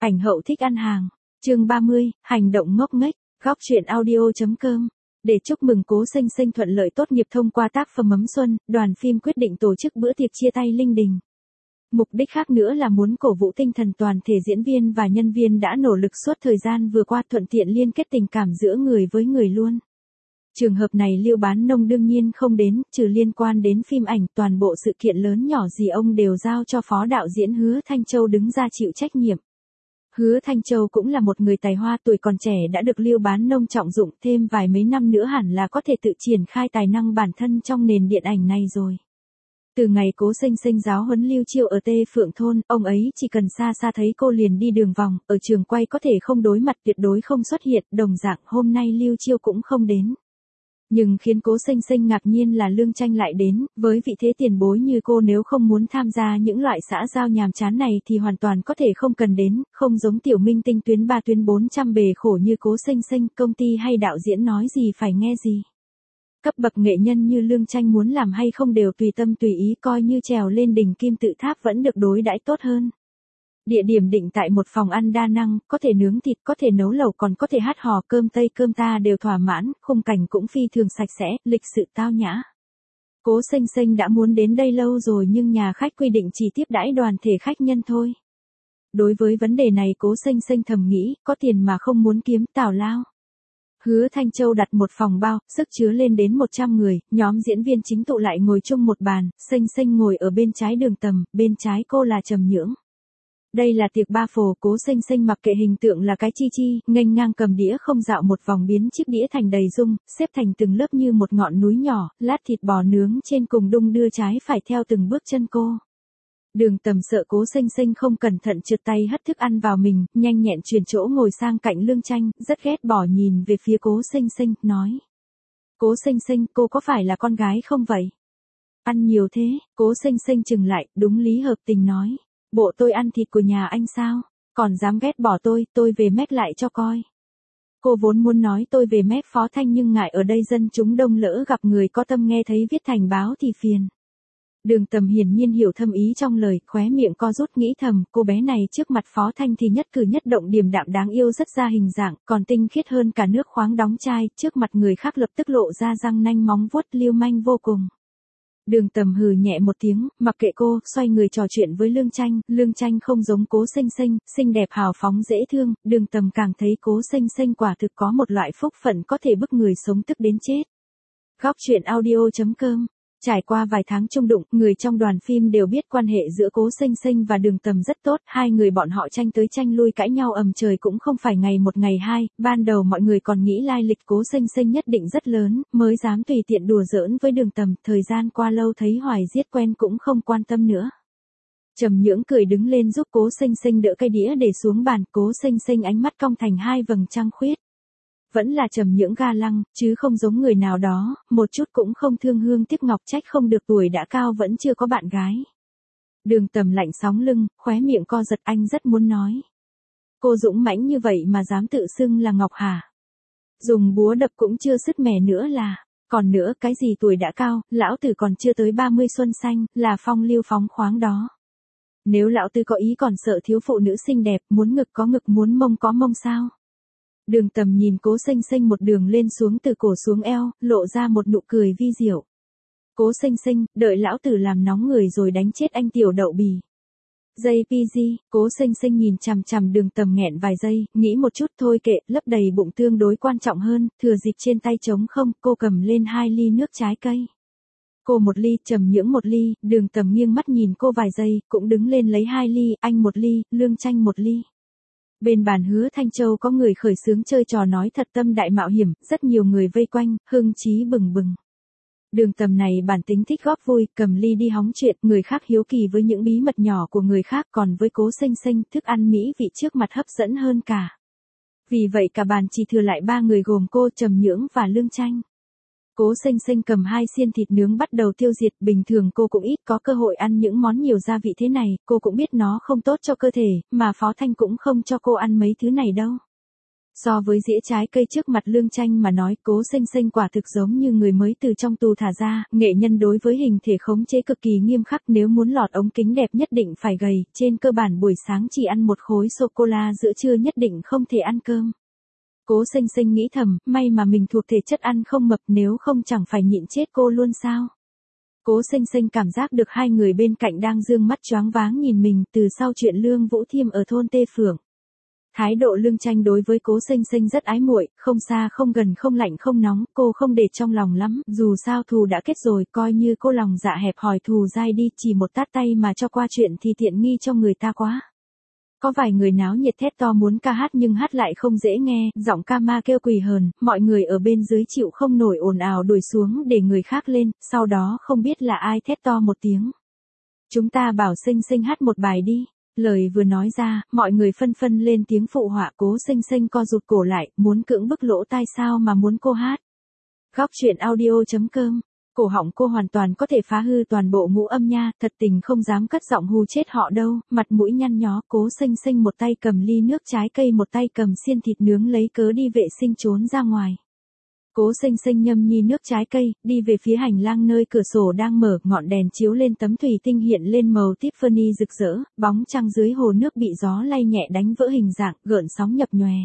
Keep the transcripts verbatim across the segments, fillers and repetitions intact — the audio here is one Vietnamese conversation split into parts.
Ảnh hậu thích ăn hàng. Chương ba mươi, hành động ngốc nghếch. Góc truyện audio.com. Để chúc mừng Cố Xanh Xanh thuận lợi tốt nghiệp thông qua tác phẩm Ấm Xuân, đoàn phim quyết định tổ chức bữa tiệc chia tay linh đình. Mục đích khác nữa là muốn cổ vũ tinh thần toàn thể diễn viên và nhân viên đã nỗ lực suốt thời gian vừa qua, thuận tiện liên kết tình cảm giữa người với người luôn. Trường hợp này Liêu Bán Nông đương nhiên không đến, trừ liên quan đến phim ảnh, toàn bộ sự kiện lớn nhỏ gì ông đều giao cho phó đạo diễn Hứa Thanh Châu đứng ra chịu trách nhiệm. Hứa Thanh Châu cũng là một người tài hoa, tuổi còn trẻ đã được Liêu Bán Nông trọng dụng, thêm vài mấy năm nữa hẳn là có thể tự triển khai tài năng bản thân trong nền điện ảnh này rồi. Từ ngày Cố Xanh Xanh giáo huấn Lưu Chiêu ở Tê Phượng Thôn, ông ấy chỉ cần xa xa thấy cô liền đi đường vòng, ở trường quay có thể không đối mặt, tuyệt đối không xuất hiện, đồng dạng hôm nay Lưu Chiêu cũng không đến. Nhưng khiến Cố Xanh Xanh ngạc nhiên là Lương Tranh lại đến, với vị thế tiền bối như cô nếu không muốn tham gia những loại xã giao nhàm chán này thì hoàn toàn có thể không cần đến, không giống tiểu minh tinh tuyến ba tuyến bốn trăm bề khổ như Cố Xanh Xanh, công ty hay đạo diễn nói gì phải nghe gì. Cấp bậc nghệ nhân như Lương Tranh muốn làm hay không đều tùy tâm tùy ý, coi như trèo lên đỉnh kim tự tháp vẫn được đối đãi tốt hơn. Địa điểm định tại một phòng ăn đa năng, có thể nướng thịt, có thể nấu lẩu, còn có thể hát hò, cơm tây cơm ta đều thỏa mãn, khung cảnh cũng phi thường sạch sẽ, lịch sự tao nhã. Cố Xanh Xanh đã muốn đến đây lâu rồi nhưng nhà khách quy định chỉ tiếp đãi đoàn thể khách nhân thôi. Đối với vấn đề này Cố Xanh Xanh thầm nghĩ, có tiền mà không muốn kiếm, tào lao. Hứa Thanh Châu đặt một phòng bao, sức chứa lên đến một trăm người, nhóm diễn viên chính tụ lại ngồi chung một bàn, Xanh Xanh ngồi ở bên trái Đường Tầm, bên trái cô là Trầm Nhưỡng. Đây là tiệc ba phổ, Cố Xanh Xanh mặc kệ hình tượng là cái chi chi, nghênh ngang cầm đĩa không dạo một vòng biến chiếc đĩa thành đầy dung, xếp thành từng lớp như một ngọn núi nhỏ, lát thịt bò nướng trên cùng đung đưa trái phải theo từng bước chân cô. Đường Tầm sợ Cố Xanh Xanh không cẩn thận trượt tay hất thức ăn vào mình, nhanh nhẹn chuyển chỗ ngồi sang cạnh Lương Tranh, rất ghét bỏ nhìn về phía Cố Xanh Xanh, nói. Cố Xanh Xanh, cô có phải là con gái không vậy? Ăn nhiều thế, Cố Xanh Xanh chừng lại, đúng lý hợp tình nói. Bộ tôi ăn thịt của nhà anh sao? Còn dám ghét bỏ tôi, tôi về mép lại cho coi. Cô vốn muốn nói tôi về mép Phó Thanh nhưng ngại ở đây dân chúng đông lỡ gặp người có tâm nghe thấy viết thành báo thì phiền. Đường Tầm hiển nhiên hiểu thâm ý trong lời, khóe miệng co rút nghĩ thầm, cô bé này trước mặt Phó Thanh thì nhất cử nhất động điềm đạm đáng yêu rất ra hình dạng, còn tinh khiết hơn cả nước khoáng đóng chai, trước mặt người khác lập tức lộ ra răng nanh móng vuốt lưu manh vô cùng. Đường Tầm hừ nhẹ một tiếng, mặc kệ cô, xoay người trò chuyện với Lương Tranh, Lương Tranh không giống Cố Xanh Xanh, xinh đẹp hào phóng dễ thương, Đường Tầm càng thấy Cố Xanh Xanh quả thực có một loại phúc phận có thể bức người sống tức đến chết. Góc truyện audio.com. Trải qua vài tháng chung đụng, người trong đoàn phim đều biết quan hệ giữa Cố Xanh Xanh và Đường Tầm rất tốt, hai người bọn họ tranh tới tranh lui cãi nhau ầm trời cũng không phải ngày một ngày hai, ban đầu mọi người còn nghĩ lai lịch Cố Xanh Xanh nhất định rất lớn, mới dám tùy tiện đùa giỡn với Đường Tầm, thời gian qua lâu thấy hoài giết quen cũng không quan tâm nữa. Trầm Nhưỡng cười đứng lên giúp Cố Xanh Xanh đỡ cây đĩa để xuống bàn, Cố Xanh Xanh ánh mắt cong thành hai vầng trăng khuyết. Vẫn là Trầm Nhưỡng ga lăng, chứ không giống người nào đó, một chút cũng không thương hương tiếc ngọc, trách không được tuổi đã cao vẫn chưa có bạn gái. Đường Tầm lạnh sóng lưng, khóe miệng co giật, anh rất muốn nói. Cô dũng mãnh như vậy mà dám tự xưng là Ngọc hả? Dùng búa đập cũng chưa sứt mẻ nữa là, còn nữa cái gì tuổi đã cao, lão tử còn chưa tới ba mươi xuân xanh, là phong lưu phóng khoáng đó. Nếu lão tử có ý còn sợ thiếu phụ nữ xinh đẹp, muốn ngực có ngực muốn mông có mông sao? Đường Tầm nhìn Cố Xanh Xanh một đường lên xuống từ cổ xuống eo, lộ ra một nụ cười vi diệu. Cố Xanh Xanh, đợi lão tử làm nóng người rồi đánh chết anh tiểu đậu bì. Giây pê giê, Cố Xanh Xanh nhìn chằm chằm Đường Tầm nghẹn vài giây, nghĩ một chút thôi kệ, lấp đầy bụng tương đối quan trọng hơn, thừa dịp trên tay trống không, cô cầm lên hai ly nước trái cây. Cô một ly, Trầm Nhưỡng một ly, Đường Tầm nghiêng mắt nhìn cô vài giây, cũng đứng lên lấy hai ly, anh một ly, Lương Tranh một ly. Bên bàn Hứa Thanh Châu có người khởi xướng chơi trò nói thật tâm đại mạo hiểm, rất nhiều người vây quanh, hưng chí bừng bừng. Đường Tầm này bản tính thích góp vui, cầm ly đi hóng chuyện, người khác hiếu kỳ với những bí mật nhỏ của người khác, còn với Cố Xanh Xanh, thức ăn mỹ vị trước mặt hấp dẫn hơn cả. Vì vậy cả bàn chỉ thừa lại ba người gồm cô, Trầm Nhưỡng và Lương Tranh. Cố Xanh Xanh cầm hai xiên thịt nướng bắt đầu tiêu diệt, bình thường cô cũng ít có cơ hội ăn những món nhiều gia vị thế này, cô cũng biết nó không tốt cho cơ thể, mà Phó Thanh cũng không cho cô ăn mấy thứ này đâu. So với dĩa trái cây trước mặt Lương Tranh mà nói, Cố Xinh Xinh quả thực giống như người mới từ trong tù thả ra, nghệ nhân đối với hình thể khống chế cực kỳ nghiêm khắc, nếu muốn lọt ống kính đẹp nhất định phải gầy, trên cơ bản buổi sáng chỉ ăn một khối sô-cô-la, giữa trưa nhất định không thể ăn cơm. Cố Xinh Xinh nghĩ thầm, may mà mình thuộc thể chất ăn không mập, nếu không chẳng phải nhịn chết cô luôn sao. Cố Xinh Xinh cảm giác được hai người bên cạnh đang dương mắt choáng váng nhìn mình, từ sau chuyện Lương Vũ Thiêm ở thôn Tê Phượng. Thái độ Lương Tranh đối với Cố Xinh Xinh rất ái muội, không xa không gần không lạnh không nóng, cô không để trong lòng lắm, dù sao thù đã kết rồi, coi như cô lòng dạ hẹp hòi thù dai đi, chỉ một tát tay mà cho qua chuyện thì tiện nghi cho người ta quá. Có vài người náo nhiệt thét to muốn ca hát nhưng hát lại không dễ nghe, giọng ca ma kêu quỳ hờn, mọi người ở bên dưới chịu không nổi ồn ào đuổi xuống để người khác lên, sau đó không biết là ai thét to một tiếng. Chúng ta bảo Xinh Xinh hát một bài đi. Lời vừa nói ra, mọi người phân phân lên tiếng phụ họa. Cố Xinh Xinh co rụt cổ lại, muốn cưỡng bức lỗ tai sao mà muốn cô hát. Góc truyện audio chấm com. Cổ họng cô hoàn toàn có thể phá hư toàn bộ ngũ âm nha, thật tình không dám cất giọng hù chết họ đâu, mặt mũi nhăn nhó. Cố Xinh Xinh một tay cầm ly nước trái cây, một tay cầm xiên thịt nướng, lấy cớ đi vệ sinh trốn ra ngoài. Cố Xinh Xinh nhâm nhi nước trái cây, đi về phía hành lang nơi cửa sổ đang mở, ngọn đèn chiếu lên tấm thủy tinh hiện lên màu Tiffany rực rỡ, bóng trăng dưới hồ nước bị gió lay nhẹ đánh vỡ hình dạng, gợn sóng nhập nhòe.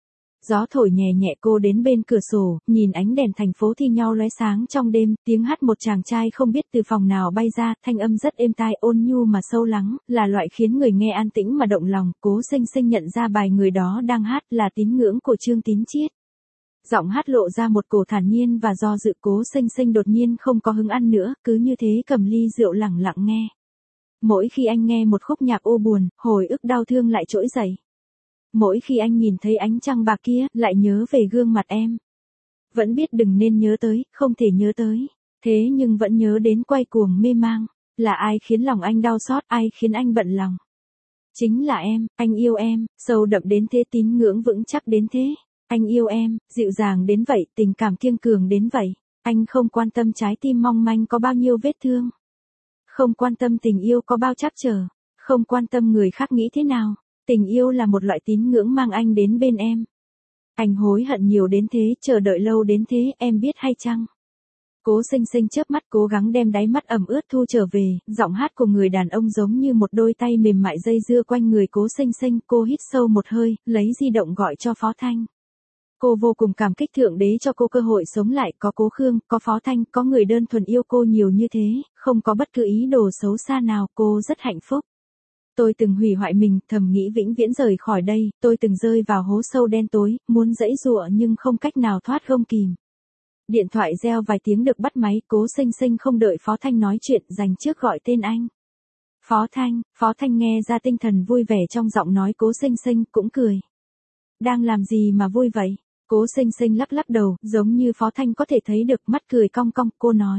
Gió thổi nhẹ nhẹ, cô đến bên cửa sổ, nhìn ánh đèn thành phố thi nhau lóe sáng trong đêm, tiếng hát một chàng trai không biết từ phòng nào bay ra, thanh âm rất êm tai, ôn nhu mà sâu lắng, là loại khiến người nghe an tĩnh mà động lòng. Cố Xinh Xinh nhận ra bài người đó đang hát là Tín Ngưỡng của Trương Tín Chiết. Giọng hát lộ ra một cổ thản nhiên và do dự. Cố Xinh Xinh đột nhiên không có hứng ăn nữa, cứ như thế cầm ly rượu lẳng lặng nghe. Mỗi khi anh nghe một khúc nhạc ô buồn, hồi ức đau thương lại trỗi dậy. Mỗi khi anh nhìn thấy ánh trăng bạc kia, lại nhớ về gương mặt em. Vẫn biết đừng nên nhớ tới, không thể nhớ tới. Thế nhưng vẫn nhớ đến quay cuồng mê mang. Là ai khiến lòng anh đau xót, ai khiến anh bận lòng? Chính là em, anh yêu em, sâu đậm đến thế, tín ngưỡng vững chắc đến thế. Anh yêu em, dịu dàng đến vậy, tình cảm kiên cường đến vậy. Anh không quan tâm trái tim mong manh có bao nhiêu vết thương. Không quan tâm tình yêu có bao trắc trở. Không quan tâm người khác nghĩ thế nào. Tình yêu là một loại tín ngưỡng mang anh đến bên em. Anh hối hận nhiều đến thế, chờ đợi lâu đến thế, em biết hay chăng? Cố Xinh Xinh chớp mắt, cố gắng đem đáy mắt ẩm ướt thu trở về, giọng hát của người đàn ông giống như một đôi tay mềm mại dây dưa quanh người Cố Xinh Xinh. Cô hít sâu một hơi, lấy di động gọi cho Phó Thanh. Cô vô cùng cảm kích Thượng Đế cho cô cơ hội sống lại, có Cố Khương, có Phó Thanh, có người đơn thuần yêu cô nhiều như thế, không có bất cứ ý đồ xấu xa nào, cô rất hạnh phúc. Tôi từng hủy hoại mình, thầm nghĩ vĩnh viễn rời khỏi đây, tôi từng rơi vào hố sâu đen tối, muốn giãy giụa nhưng không cách nào thoát gông kìm. Điện thoại reo vài tiếng được bắt máy. Cố Xinh Xinh không đợi Phó Thanh nói chuyện, dành trước gọi tên anh. Phó Thanh. Phó Thanh nghe ra tinh thần vui vẻ trong giọng nói Cố Xinh Xinh, cũng cười. Đang làm gì mà vui vậy? Cố Xinh Xinh lắc lắc đầu, giống như Phó Thanh có thể thấy được, mắt cười cong cong. Cô nói.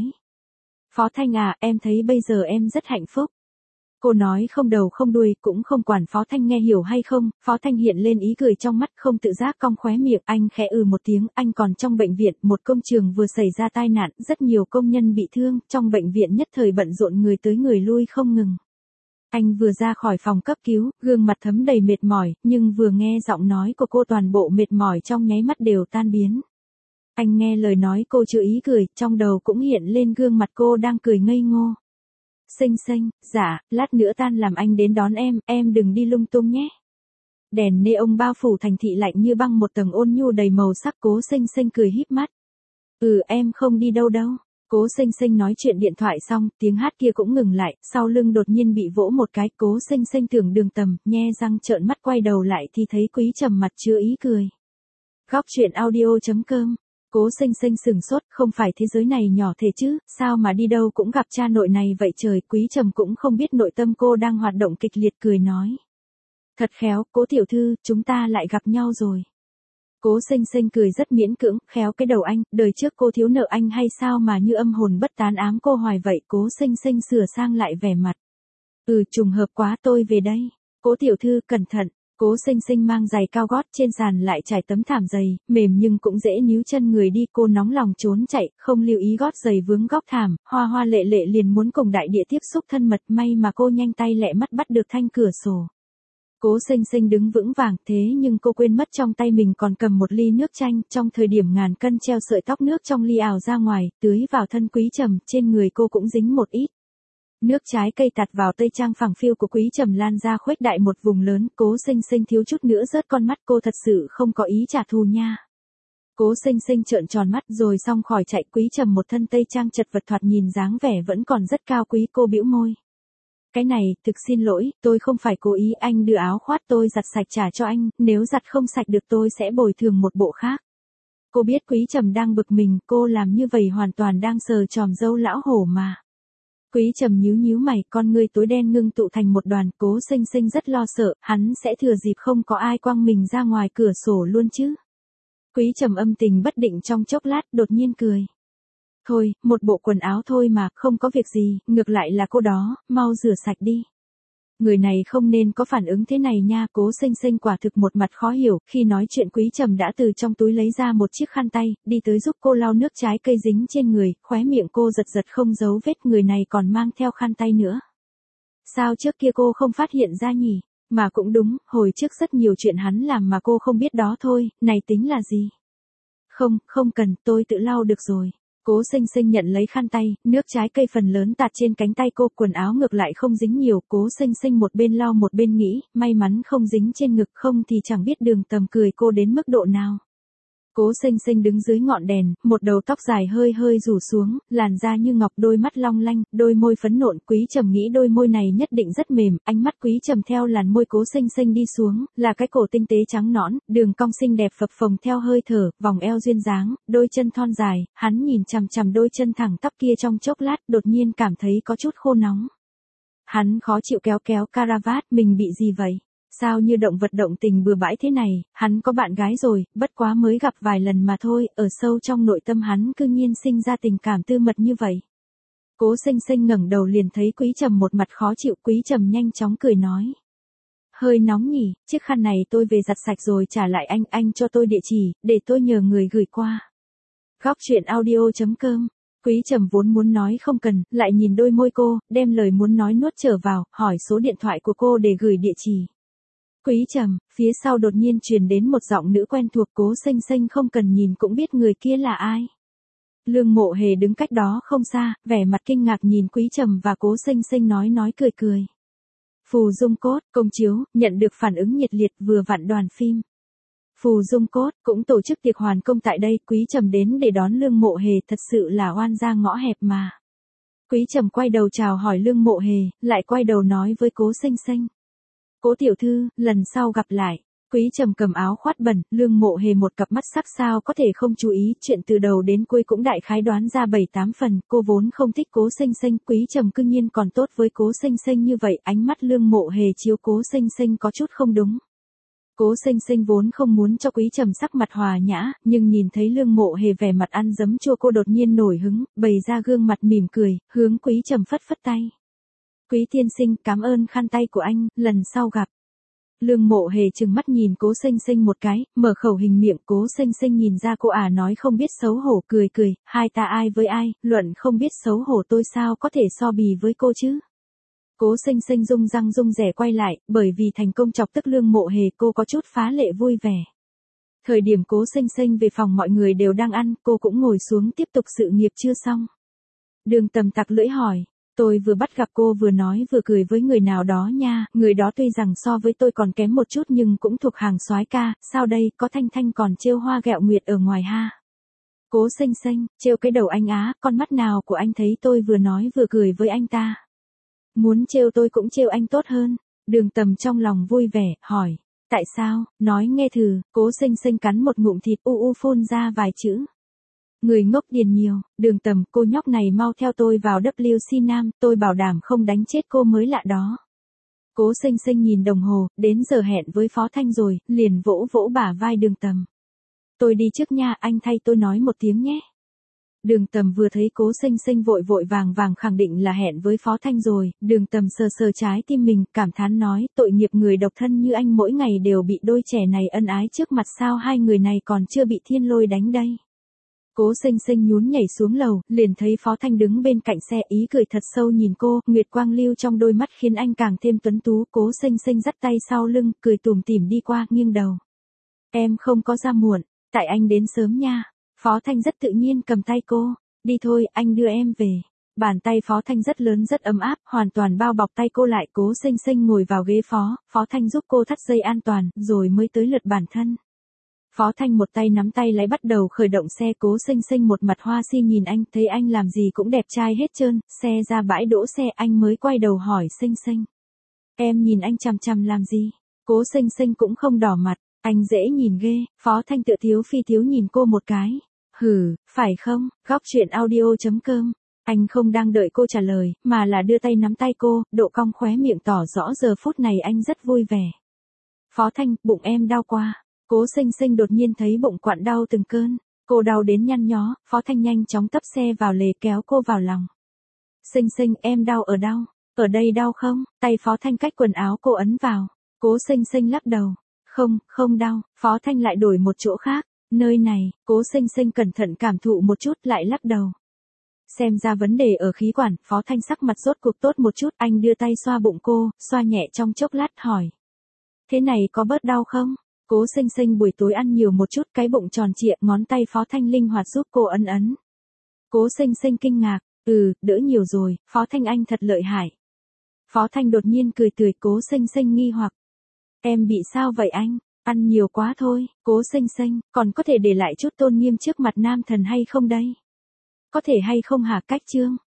Phó Thanh à, em thấy bây giờ em rất hạnh phúc. Cô nói không đầu không đuôi, cũng không quản Phó Thanh nghe hiểu hay không. Phó Thanh hiện lên ý cười trong mắt, không tự giác cong khóe miệng. Anh khẽ ừ một tiếng. Anh còn trong bệnh viện, một công trường vừa xảy ra tai nạn, rất nhiều công nhân bị thương, trong bệnh viện nhất thời bận rộn, người tới người lui không ngừng. Anh vừa ra khỏi phòng cấp cứu, gương mặt thấm đầy mệt mỏi, nhưng vừa nghe giọng nói của cô, toàn bộ mệt mỏi trong nháy mắt đều tan biến. Anh nghe lời nói cô chưa ý cười, trong đầu cũng hiện lên gương mặt cô đang cười ngây ngô. Xinh Xinh, dạ, lát nữa tan làm anh đến đón em, em đừng đi lung tung nhé. Đèn neon bao phủ thành thị lạnh như băng, một tầng ôn nhu đầy màu sắc. Cố Xinh Xinh cười híp mắt. Ừ, em không đi đâu đâu. Cố Xinh Xinh nói chuyện điện thoại xong, tiếng hát kia cũng ngừng lại, sau lưng đột nhiên bị vỗ một cái. Cố Xinh Xinh tưởng đường tầm, nhe răng trợn mắt quay đầu lại thì thấy Quý Trầm mặt chứa ý cười. Góc truyện audio chấm com. Cố Xinh Xinh sừng sốt, không phải thế giới này nhỏ thế chứ, sao mà đi đâu cũng gặp cha nội này vậy trời. Quý Trầm cũng không biết nội tâm cô đang hoạt động kịch liệt, cười nói. Thật khéo, Cố tiểu thư, chúng ta lại gặp nhau rồi. Cố Xinh Xinh cười rất miễn cưỡng, khéo cái đầu anh, đời trước cô thiếu nợ anh hay sao mà như âm hồn bất tán ám cô hoài vậy. Cố Xinh Xinh sửa sang lại vẻ mặt. Ừ, trùng hợp quá, tôi về đây. Cố tiểu thư, cẩn thận. Cố Xinh Xinh mang giày cao gót, trên sàn lại trải tấm thảm dày, mềm nhưng cũng dễ níu chân người đi. Cô nóng lòng trốn chạy, không lưu ý gót giày vướng góc thảm, Hoa Hoa lệ lệ liền muốn cùng đại địa tiếp xúc thân mật, may mà cô nhanh tay lẹ mắt bắt được thanh cửa sổ. Cố Sinh Sinh đứng vững vàng, thế nhưng cô quên mất trong tay mình còn cầm một ly nước chanh, trong thời điểm ngàn cân treo sợi tóc nước trong ly ảo ra ngoài, tưới vào thân Quý Trầm, trên người cô cũng dính một ít. Nước trái cây tạt vào tây trang phẳng phiu của Quý Trầm lan ra khuếch đại một vùng lớn, Cố Sinh Sinh thiếu chút nữa rớt con mắt, cô thật sự không có ý trả thù nha. Cố Sinh Sinh trợn tròn mắt rồi xong khỏi chạy. Quý Trầm một thân tây trang chật vật thoạt nhìn dáng vẻ vẫn còn rất cao quý, cô bĩu môi. Cái này, thực xin lỗi, tôi không phải cố ý, anh đưa áo khoác tôi giặt sạch trả cho anh, nếu giặt không sạch được tôi sẽ bồi thường một bộ khác. Cô biết Quý Trầm đang bực mình, cô làm như vậy hoàn toàn đang sờ tròm dâu lão hổ mà. Quý Trầm nhíu nhíu mày, con ngươi tối đen ngưng tụ thành một đoàn. Cố Sinh Sinh rất lo sợ, hắn sẽ thừa dịp không có ai quăng mình ra ngoài cửa sổ luôn chứ. Quý Trầm âm tình bất định trong chốc lát, đột nhiên cười. Thôi, một bộ quần áo thôi mà, không có việc gì, ngược lại là cô đó, mau rửa sạch đi. Người này không nên có phản ứng thế này nha. Cố Sinh Sinh quả thực một mặt khó hiểu, khi nói chuyện Quý Trầm đã từ trong túi lấy ra một chiếc khăn tay, đi tới giúp cô lau nước trái cây dính trên người, khóe miệng cô giật giật không giấu vết, người này còn mang theo khăn tay nữa. Sao trước kia cô không phát hiện ra nhỉ? Mà cũng đúng, hồi trước rất nhiều chuyện hắn làm mà cô không biết đó thôi, này tính là gì? Không, không cần, tôi tự lau được rồi. Cố Sinh Sinh nhận lấy khăn tay, nước trái cây phần lớn tạt trên cánh tay cô, quần áo ngược lại không dính nhiều. Cố Sinh Sinh một bên lau một bên nghĩ, may mắn không dính trên ngực, không thì chẳng biết Đường Tầm cười cô đến mức độ nào. Cố Sinh Sinh đứng dưới ngọn đèn, một đầu tóc dài hơi hơi rủ xuống, làn da như ngọc, đôi mắt long lanh, đôi môi phấn nộn. Quý Trầm nghĩ đôi môi này nhất định rất mềm, ánh mắt Quý Trầm theo làn môi Cố Sinh Sinh đi xuống, là cái cổ tinh tế trắng nõn, đường cong xinh đẹp phập phồng theo hơi thở, vòng eo duyên dáng, đôi chân thon dài, hắn nhìn chằm chằm đôi chân thẳng tắp kia trong chốc lát, đột nhiên cảm thấy có chút khô nóng. Hắn khó chịu kéo kéo caravat, mình bị gì vậy? Sao như động vật động tình bừa bãi thế này, hắn có bạn gái rồi, bất quá mới gặp vài lần mà thôi, ở sâu trong nội tâm hắn cư nhiên sinh ra tình cảm tư mật như vậy. Cố Sinh Sinh ngẩng đầu liền thấy Quý Trầm một mặt khó chịu. Quý Trầm nhanh chóng cười nói. Hơi nóng nhỉ, chiếc khăn này tôi về giặt sạch rồi trả lại anh, anh cho tôi địa chỉ, để tôi nhờ người gửi qua. Góc truyện audio chấm com. Quý Trầm vốn muốn nói không cần, lại nhìn đôi môi cô, đem lời muốn nói nuốt trở vào, hỏi số điện thoại của cô để gửi địa chỉ. Quý Trầm, phía sau đột nhiên truyền đến một giọng nữ quen thuộc. Cố Sinh Sinh không cần nhìn cũng biết người kia là ai. Lương Mộ Hề đứng cách đó không xa, vẻ mặt kinh ngạc nhìn Quý Trầm và Cố Sinh Sinh nói nói cười cười. Phù Dung Cốt, công chiếu, nhận được phản ứng nhiệt liệt, vừa vặn đoàn phim. Phù Dung Cốt cũng tổ chức tiệc hoàn công tại đây, Quý Trầm đến để đón Lương Mộ Hề, thật sự là oan gia ngõ hẹp mà. Quý Trầm quay đầu chào hỏi Lương Mộ Hề, lại quay đầu nói với Cố Sinh Sinh. Cố tiểu thư, lần sau gặp lại. Quý Trầm cầm áo khoát bẩn, Lương Mộ Hề một cặp mắt sắc sao có thể không chú ý, chuyện từ đầu đến cuối cũng đại khái đoán ra bảy tám phần, cô vốn không thích Cố Sinh Sinh, Quý Trầm cư nhiên còn tốt với Cố Sinh Sinh như vậy, ánh mắt Lương Mộ Hề chiếu Cố Sinh Sinh có chút không đúng. Cố Sinh Sinh vốn không muốn cho Quý Trầm sắc mặt hòa nhã, nhưng nhìn thấy Lương Mộ Hề vẻ mặt ăn dấm chua cô đột nhiên nổi hứng, bày ra gương mặt mỉm cười, hướng Quý Trầm phất phất tay. Quý tiên sinh, cảm ơn khăn tay của anh, lần sau gặp. Lương Mộ Hề trừng mắt nhìn Cố Sinh Sinh một cái, mở khẩu hình miệng. Cố Sinh Sinh nhìn ra cô à nói không biết xấu hổ, cười cười, hai ta ai với ai, luận không biết xấu hổ tôi sao có thể so bì với cô chứ. Cố Sinh Sinh rung răng rung rẻ quay lại, bởi vì thành công chọc tức Lương Mộ Hề cô có chút phá lệ vui vẻ. Thời điểm Cố Sinh Sinh về phòng mọi người đều đang ăn, cô cũng ngồi xuống tiếp tục sự nghiệp chưa xong. Đường Tầm tặc lưỡi hỏi. Tôi vừa bắt gặp cô vừa nói vừa cười với người nào đó nha, người đó tuy rằng so với tôi còn kém một chút nhưng cũng thuộc hàng soái ca, sao đây, có Thanh Thanh còn trêu hoa gẹo nguyệt ở ngoài ha. Cố Sinh Sinh, trêu cái đầu anh á, con mắt nào của anh thấy tôi vừa nói vừa cười với anh ta. Muốn trêu tôi cũng trêu anh tốt hơn. Đường Tầm trong lòng vui vẻ, hỏi, tại sao, nói nghe thử. Cố Sinh Sinh cắn một ngụm thịt u u phun ra vài chữ. Người ngốc điền nhiều. Đường Tầm, cô nhóc này mau theo tôi vào W C Nam, tôi bảo đảm không đánh chết cô mới lạ đó. Cố Sinh Sinh nhìn đồng hồ, đến giờ hẹn với Phó Thanh rồi, liền vỗ vỗ bả vai Đường Tầm. Tôi đi trước nha, anh thay tôi nói một tiếng nhé. Đường Tầm vừa thấy Cố Sinh Sinh vội vội vàng vàng khẳng định là hẹn với Phó Thanh rồi, Đường Tầm sờ sờ trái tim mình, cảm thán nói, tội nghiệp người độc thân như anh mỗi ngày đều bị đôi trẻ này ân ái trước mặt, sao hai người này còn chưa bị thiên lôi đánh đây. Cố Sinh Sinh nhún nhảy xuống lầu, liền thấy Phó Thanh đứng bên cạnh xe, ý cười thật sâu nhìn cô, nguyệt quang lưu trong đôi mắt khiến anh càng thêm tuấn tú. Cố Sinh Sinh dắt tay sau lưng, cười tủm tỉm đi qua, nghiêng đầu. Em không có ra muộn, tại anh đến sớm nha. Phó Thanh rất tự nhiên cầm tay cô, đi thôi, anh đưa em về. Bàn tay Phó Thanh rất lớn rất ấm áp, hoàn toàn bao bọc tay cô lại. Cố Sinh Sinh ngồi vào ghế Phó, Phó Thanh giúp cô thắt dây an toàn, rồi mới tới lượt bản thân. Phó Thanh một tay nắm tay lái bắt đầu khởi động xe. Cố Sinh Sinh một mặt hoa si nhìn anh, thấy anh làm gì cũng đẹp trai hết trơn. Xe ra bãi đỗ xe, anh mới quay đầu hỏi Sinh Sinh. Em nhìn anh chằm chằm làm gì? Cố Sinh Sinh cũng không đỏ mặt, anh dễ nhìn ghê. Phó Thanh tự thiếu phi thiếu nhìn cô một cái. Hừ, phải không? Góc truyện audio chấm com. Anh không đang đợi cô trả lời, mà là đưa tay nắm tay cô, độ cong khóe miệng tỏ rõ giờ phút này anh rất vui vẻ. Phó Thanh, bụng em đau quá. Cố Sinh Sinh đột nhiên thấy bụng quặn đau từng cơn. Cô đau đến nhăn nhó, Phó Thanh nhanh chóng tấp xe vào lề kéo cô vào lòng. Sinh Sinh, em đau ở đâu? Ở đây đau không? Tay Phó Thanh cách quần áo cô ấn vào. Cố Sinh Sinh lắc đầu. Không, không đau. Phó Thanh lại đổi một chỗ khác. Nơi này, Cố Sinh Sinh cẩn thận cảm thụ một chút lại lắc đầu. Xem ra vấn đề ở khí quản. Phó Thanh sắc mặt rốt cuộc tốt một chút. Anh đưa tay xoa bụng cô, xoa nhẹ trong chốc lát hỏi. Thế này có bớt đau không? Cố Sinh Sinh buổi tối ăn nhiều một chút, cái bụng tròn trịa, ngón tay Phó Thanh linh hoạt giúp cô ấn ấn. Cố Sinh Sinh kinh ngạc, ừ, đỡ nhiều rồi, Phó Thanh anh thật lợi hại. Phó Thanh đột nhiên cười tươi. Cố Sinh Sinh nghi hoặc. Em bị sao vậy anh? Ăn nhiều quá thôi. Cố Sinh Sinh, còn có thể để lại chút tôn nghiêm trước mặt nam thần hay không đây? Có thể hay không hả? Cách chương.